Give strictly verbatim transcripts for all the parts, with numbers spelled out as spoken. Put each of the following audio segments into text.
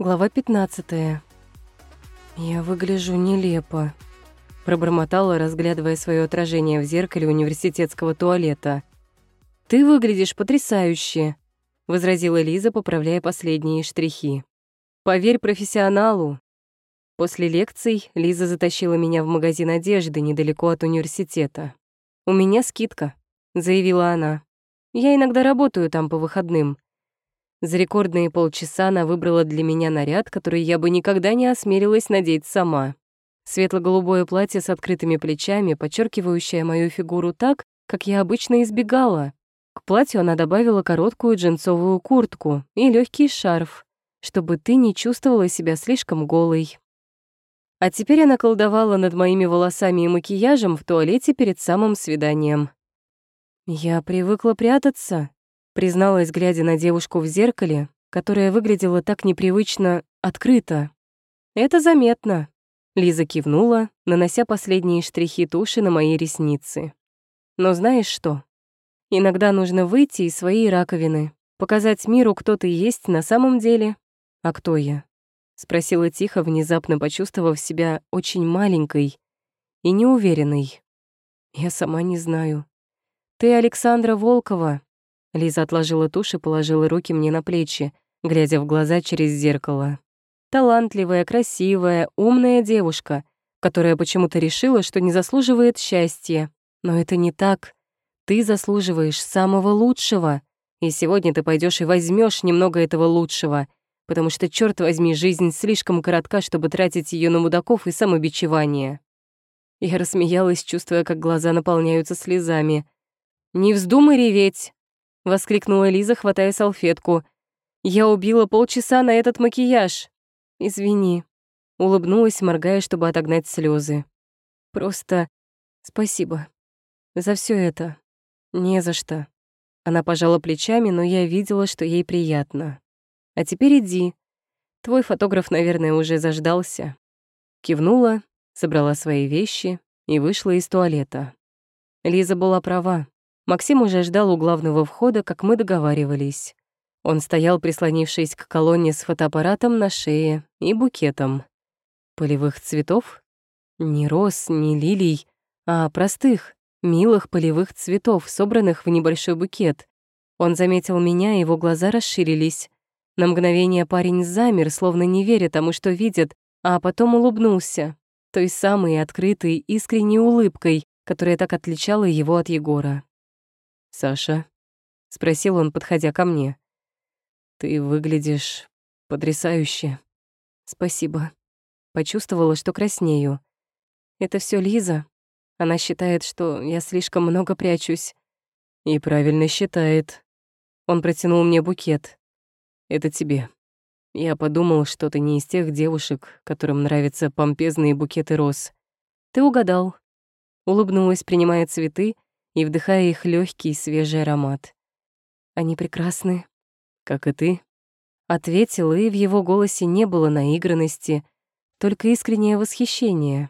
Глава пятнадцатая. «Я выгляжу нелепо», — пробормотала, разглядывая свое отражение в зеркале университетского туалета. «Ты выглядишь потрясающе», — возразила Лиза, поправляя последние штрихи. «Поверь профессионалу». После лекций Лиза затащила меня в магазин одежды недалеко от университета. «У меня скидка», — заявила она. «Я иногда работаю там по выходным». За рекордные полчаса она выбрала для меня наряд, который я бы никогда не осмелилась надеть сама. Светло-голубое платье с открытыми плечами, подчеркивающее мою фигуру так, как я обычно избегала. К платью она добавила короткую джинсовую куртку и легкий шарф, чтобы ты не чувствовала себя слишком голой. А теперь она колдовала над моими волосами и макияжем в туалете перед самым свиданием. «Я привыкла прятаться», — призналась, глядя на девушку в зеркале, которая выглядела так непривычно открыто. «Это заметно», — Лиза кивнула, нанося последние штрихи туши на мои ресницы. «Но знаешь что? Иногда нужно выйти из своей раковины, показать миру, кто ты есть на самом деле». «А кто я?» — спросила тихо, внезапно почувствовав себя очень маленькой и неуверенной. «Я сама не знаю. Ты Александра Волкова». Лиза отложила тушь и положила руки мне на плечи, глядя в глаза через зеркало. Талантливая, красивая, умная девушка, которая почему-то решила, что не заслуживает счастья. Но это не так. Ты заслуживаешь самого лучшего. И сегодня ты пойдешь и возьмешь немного этого лучшего, потому что, черт возьми, жизнь слишком коротка, чтобы тратить ее на мудаков и самобичевание. Я рассмеялась, чувствуя, как глаза наполняются слезами. «Не вздумай реветь!» — воскликнула Лиза, хватая салфетку. «Я убила полчаса на этот макияж. Извини», — улыбнулась, моргая, чтобы отогнать слезы. «Просто спасибо за все это. Не за что». Она пожала плечами, но я видела, что ей приятно. «А теперь иди. Твой фотограф, наверное, уже заждался». Кивнула, собрала свои вещи и вышла из туалета. Лиза была права. Максим уже ждал у главного входа, как мы договаривались. Он стоял, прислонившись к колонне с фотоаппаратом на шее и букетом. Полевых цветов? Не роз, не лилий, а простых, милых полевых цветов, собранных в небольшой букет. Он заметил меня, его глаза расширились. На мгновение парень замер, словно не веря тому, что видит, а потом улыбнулся, той самой открытой, искренней улыбкой, которая так отличала его от Егора. «Саша?» — спросил он, подходя ко мне. «Ты выглядишь потрясающе». «Спасибо». Почувствовала, что краснею. «Это все Лиза. Она считает, что я слишком много прячусь». «И правильно считает». Он протянул мне букет. «Это тебе. Я подумал, что ты не из тех девушек, которым нравятся помпезные букеты роз». «Ты угадал». Улыбнулась, принимая цветы и вдыхая их легкий свежий аромат. «Они прекрасны, как и ты», — ответил, и в его голосе не было наигранности, только искреннее восхищение.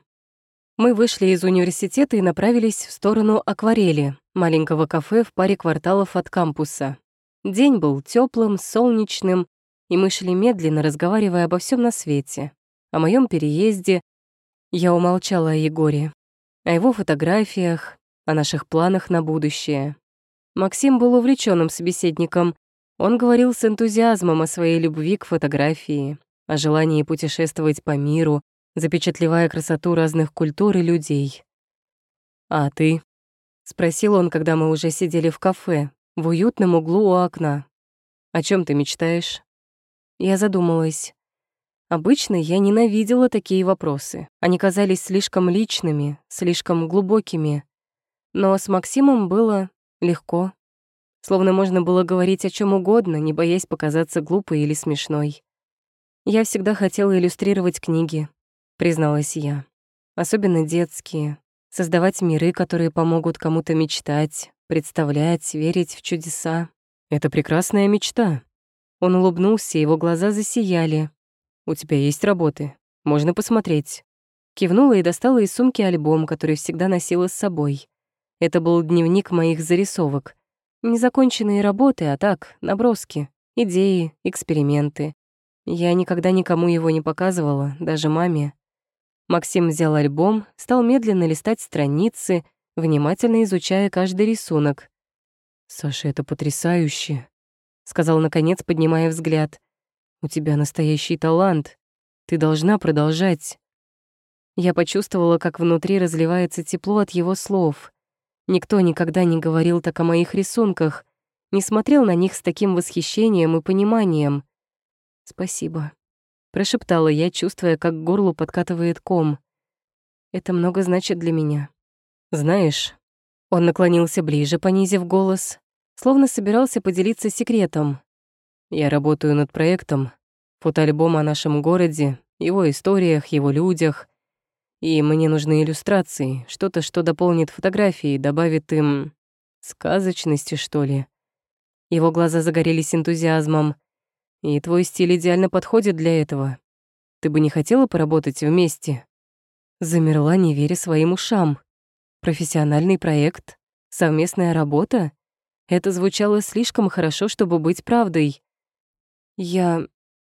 Мы вышли из университета и направились в сторону Акварели, маленького кафе в паре кварталов от кампуса. День был теплым, солнечным, и мы шли медленно, разговаривая обо всем на свете. О моем переезде. Я умолчала о Егоре, о его фотографиях, о наших планах на будущее. Максим был увлеченным собеседником. Он говорил с энтузиазмом о своей любви к фотографии, о желании путешествовать по миру, запечатлевая красоту разных культур и людей. «А ты?» — спросил он, когда мы уже сидели в кафе, в уютном углу у окна. «О чем ты мечтаешь?» Я задумалась. Обычно я ненавидела такие вопросы. Они казались слишком личными, слишком глубокими. Но с Максимом было легко. Словно можно было говорить о чем угодно, не боясь показаться глупой или смешной. «Я всегда хотела иллюстрировать книги», — призналась я. «Особенно детские. Создавать миры, которые помогут кому-то мечтать, представлять, верить в чудеса». «Это прекрасная мечта». Он улыбнулся, его глаза засияли. «У тебя есть работы. Можно посмотреть». Кивнула и достала из сумки альбом, который всегда носила с собой. Это был дневник моих зарисовок. Незаконченные работы, а так, наброски, идеи, эксперименты. Я никогда никому его не показывала, даже маме. Максим взял альбом, стал медленно листать страницы, внимательно изучая каждый рисунок. «Саша, это потрясающе», — сказал наконец, поднимая взгляд. «У тебя настоящий талант. Ты должна продолжать». Я почувствовала, как внутри разливается тепло от его слов. Никто никогда не говорил так о моих рисунках, не смотрел на них с таким восхищением и пониманием. «Спасибо», — прошептала я, чувствуя, как к горлу подкатывает ком. «Это много значит для меня». «Знаешь...» Он наклонился ближе, понизив голос, словно собирался поделиться секретом. «Я работаю над проектом, фотоальбом о нашем городе, его историях, его людях. И мне нужны иллюстрации, что-то, что дополнит фотографии, добавит им... сказочности, что ли». Его глаза загорелись энтузиазмом. «И твой стиль идеально подходит для этого. Ты бы не хотела поработать вместе?» Замерла, не веря своим ушам. Профессиональный проект? Совместная работа? Это звучало слишком хорошо, чтобы быть правдой. Я...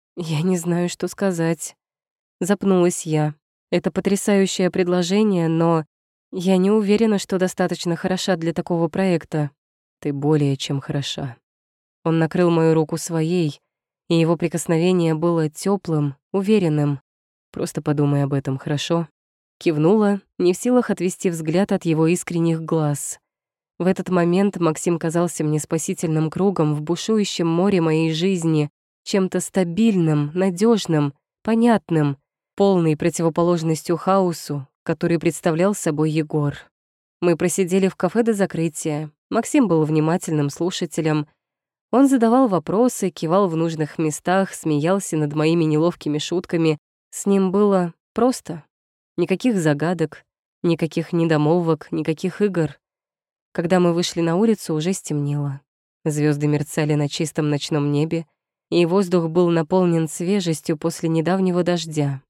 я не знаю, что сказать. Запнулась я. Это потрясающее предложение, но я не уверена, что достаточно хороша для такого проекта. Ты более чем хороша. Он накрыл мою руку своей, и его прикосновение было тёплым, уверенным. Просто подумай об этом, хорошо? Кивнула, не в силах отвести взгляд от его искренних глаз. В этот момент Максим казался мне спасительным кругом в бушующем море моей жизни, чем-то стабильным, надежным, понятным, полной противоположностью хаосу, который представлял собой Егор. Мы просидели в кафе до закрытия. Максим был внимательным слушателем. Он задавал вопросы, кивал в нужных местах, смеялся над моими неловкими шутками. С ним было просто. Никаких загадок, никаких недомолвок, никаких игр. Когда мы вышли на улицу, уже стемнело. Звезды мерцали на чистом ночном небе, и воздух был наполнен свежестью после недавнего дождя.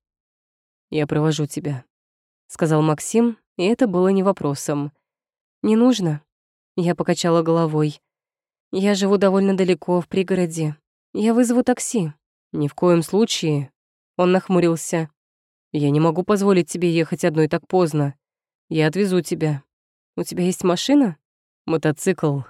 «Я провожу тебя», — сказал Максим, и это было не вопросом. «Не нужно», — я покачала головой. «Я живу довольно далеко, в пригороде. Я вызову такси». «Ни в коем случае», — он нахмурился. «Я не могу позволить тебе ехать одной так поздно. Я отвезу тебя. У тебя есть машина?» «Мотоцикл».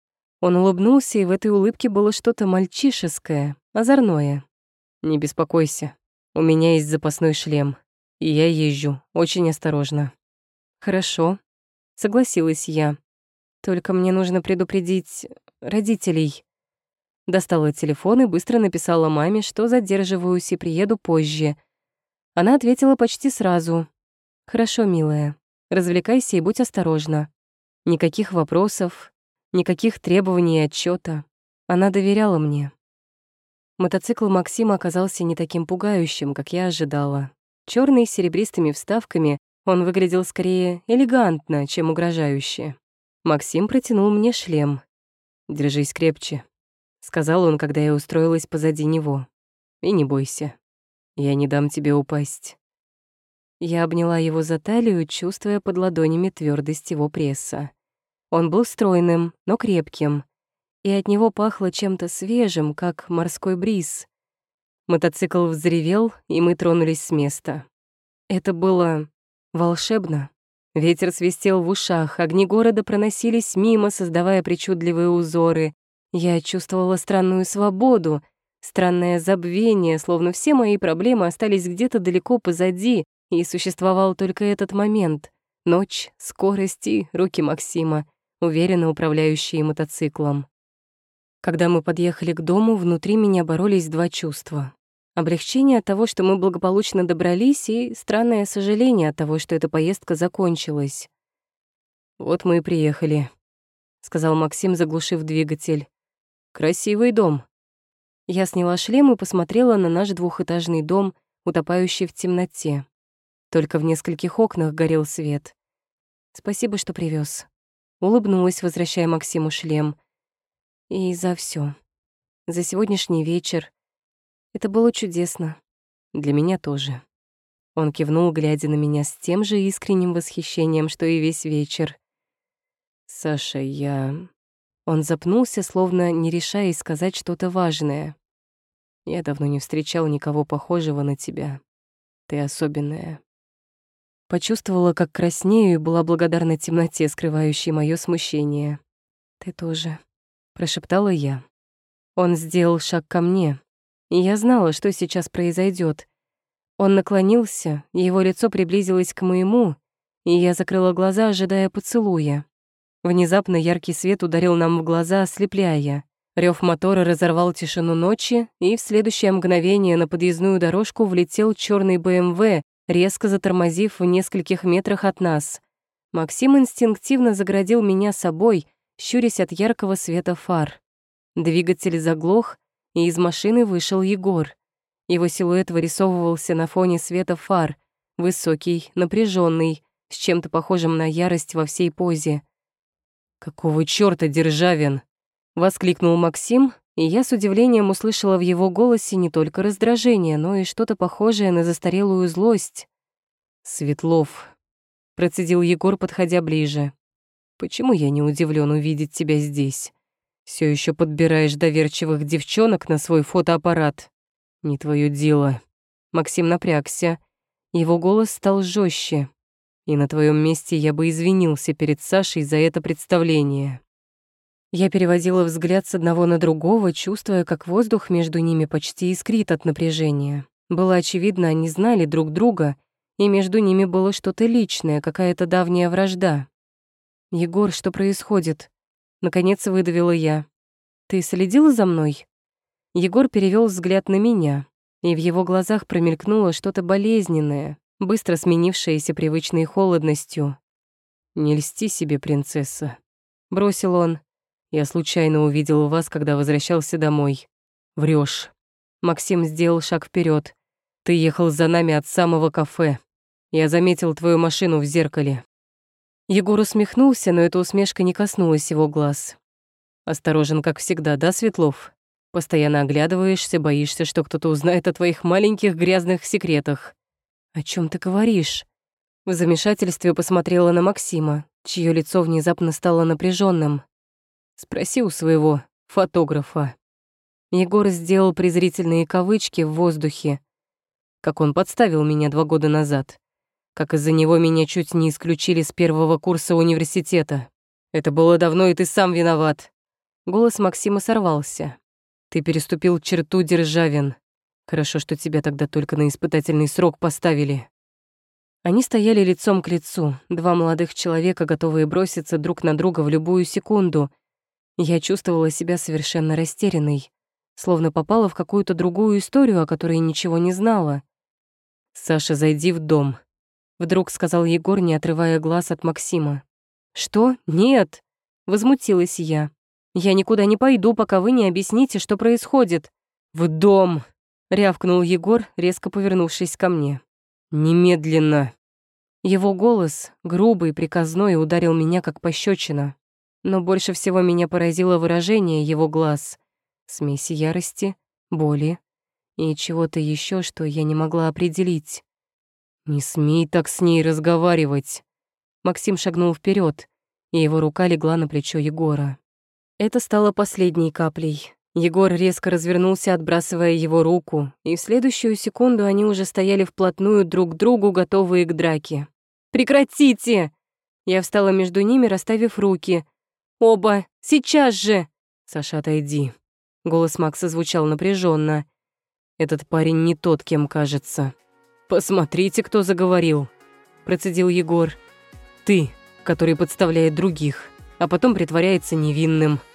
Он улыбнулся, и в этой улыбке было что-то мальчишеское, озорное. «Не беспокойся. У меня есть запасной шлем, и я езжу очень осторожно». «Хорошо», — согласилась я. «Только мне нужно предупредить родителей». Достала телефон и быстро написала маме, что задерживаюсь и приеду позже. Она ответила почти сразу. «Хорошо, милая, развлекайся и будь осторожна. Никаких вопросов, никаких требований и отчёта. Она доверяла мне». Мотоцикл Максима оказался не таким пугающим, как я ожидала. Чёрный с серебристыми вставками, он выглядел скорее элегантно, чем угрожающе. Максим протянул мне шлем. «Держись крепче», — сказал он, когда я устроилась позади него. «И не бойся. Я не дам тебе упасть». Я обняла его за талию, чувствуя под ладонями твёрдость его пресса. Он был стройным, но крепким, и от него пахло чем-то свежим, как морской бриз. Мотоцикл взревел, и мы тронулись с места. Это было волшебно. Ветер свистел в ушах, огни города проносились мимо, создавая причудливые узоры. Я чувствовала странную свободу, странное забвение, словно все мои проблемы остались где-то далеко позади, и существовал только этот момент — ночь, скорость и руки Максима, уверенно управляющие мотоциклом. Когда мы подъехали к дому, внутри меня боролись два чувства. Облегчение от того, что мы благополучно добрались, и странное сожаление от того, что эта поездка закончилась. «Вот мы и приехали», — сказал Максим, заглушив двигатель. «Красивый дом». Я сняла шлем и посмотрела на наш двухэтажный дом, утопающий в темноте. Только в нескольких окнах горел свет. «Спасибо, что привез. Улыбнулась, возвращая Максиму шлем. И за все, за сегодняшний вечер. Это было чудесно. Для меня тоже». Он кивнул, глядя на меня с тем же искренним восхищением, что и весь вечер. «Саша, я...» Он запнулся, словно не решаясь сказать что-то важное. Я давно не встречал никого похожего на тебя. Ты особенная». Почувствовала, как краснею, и была благодарна темноте, скрывающей моё смущение. «Ты тоже», — прошептала я. Он сделал шаг ко мне, и я знала, что сейчас произойдёт. Он наклонился, его лицо приблизилось к моему, и я закрыла глаза, ожидая поцелуя. Внезапно яркий свет ударил нам в глаза, ослепляя. Рёв мотора разорвал тишину ночи, и в следующее мгновение на подъездную дорожку влетел чёрный бэ эм вэ, резко затормозив в нескольких метрах от нас. Максим инстинктивно загородил меня собой, щурясь от яркого света фар. Двигатель заглох, и из машины вышел Егор. Его силуэт вырисовывался на фоне света фар, высокий, напряженный, с чем-то похожим на ярость во всей позе. «Какого чёрта, Державин?» — воскликнул Максим, и я с удивлением услышала в его голосе не только раздражение, но и что-то похожее на застарелую злость. «Светлов», — процедил Егор, подходя ближе, — «почему я не удивлен увидеть тебя здесь? Все еще подбираешь доверчивых девчонок на свой фотоаппарат? Не твое дело». Максим напрягся. Его голос стал жестче. «И на твоем месте я бы извинился перед Сашей за это представление». Я переводила взгляд с одного на другого, чувствуя, как воздух между ними почти искрит от напряжения. Было очевидно, они знали друг друга, и между ними было что-то личное, какая-то давняя вражда. «Егор, что происходит?» Наконец выдавила я. «Ты следила за мной?» Егор перевел взгляд на меня, и в его глазах промелькнуло что-то болезненное, быстро сменившееся привычной холодностью. «Не льсти себе, принцесса», — бросил он. «Я случайно увидел вас, когда возвращался домой. Врёшь». Максим сделал шаг вперед. «Ты ехал за нами от самого кафе. Я заметил твою машину в зеркале». Егор усмехнулся, но эта усмешка не коснулась его глаз. «Осторожен, как всегда, да, Светлов? Постоянно оглядываешься, боишься, что кто-то узнает о твоих маленьких грязных секретах». «О чем ты говоришь?» В замешательстве посмотрела на Максима, чье лицо внезапно стало напряженным. «Спроси у своего фотографа». Егор сделал презрительные кавычки в воздухе. Как он подставил меня два года назад. Как из-за него меня чуть не исключили с первого курса университета. Это было давно, и ты сам виноват. Голос Максима сорвался. Ты переступил черту, Державин. Хорошо, что тебя тогда только на испытательный срок поставили. Они стояли лицом к лицу, два молодых человека, готовые броситься друг на друга в любую секунду. Я чувствовала себя совершенно растерянной, словно попала в какую-то другую историю, о которой ничего не знала. «Саша, зайди в дом», — вдруг сказал Егор, не отрывая глаз от Максима. «Что? Нет!» — возмутилась я. «Я никуда не пойду, пока вы не объясните, что происходит». «В дом!» — рявкнул Егор, резко повернувшись ко мне. «Немедленно!» Его голос, грубый, приказной, ударил меня как пощечина. Но больше всего меня поразило выражение его глаз. Смесь ярости, боли и чего-то еще, что я не могла определить. «Не смей так с ней разговаривать!» Максим шагнул вперед, и его рука легла на плечо Егора. Это стало последней каплей. Егор резко развернулся, отбрасывая его руку, и в следующую секунду они уже стояли вплотную друг к другу, готовые к драке. «Прекратите!» Я встала между ними, расставив руки. «Оба! Сейчас же!» «Саша, отойди!» Голос Макса звучал напряженно. «Этот парень не тот, кем кажется». «Посмотрите, кто заговорил!» Процедил Егор. «Ты, который подставляет других, а потом притворяется невинным».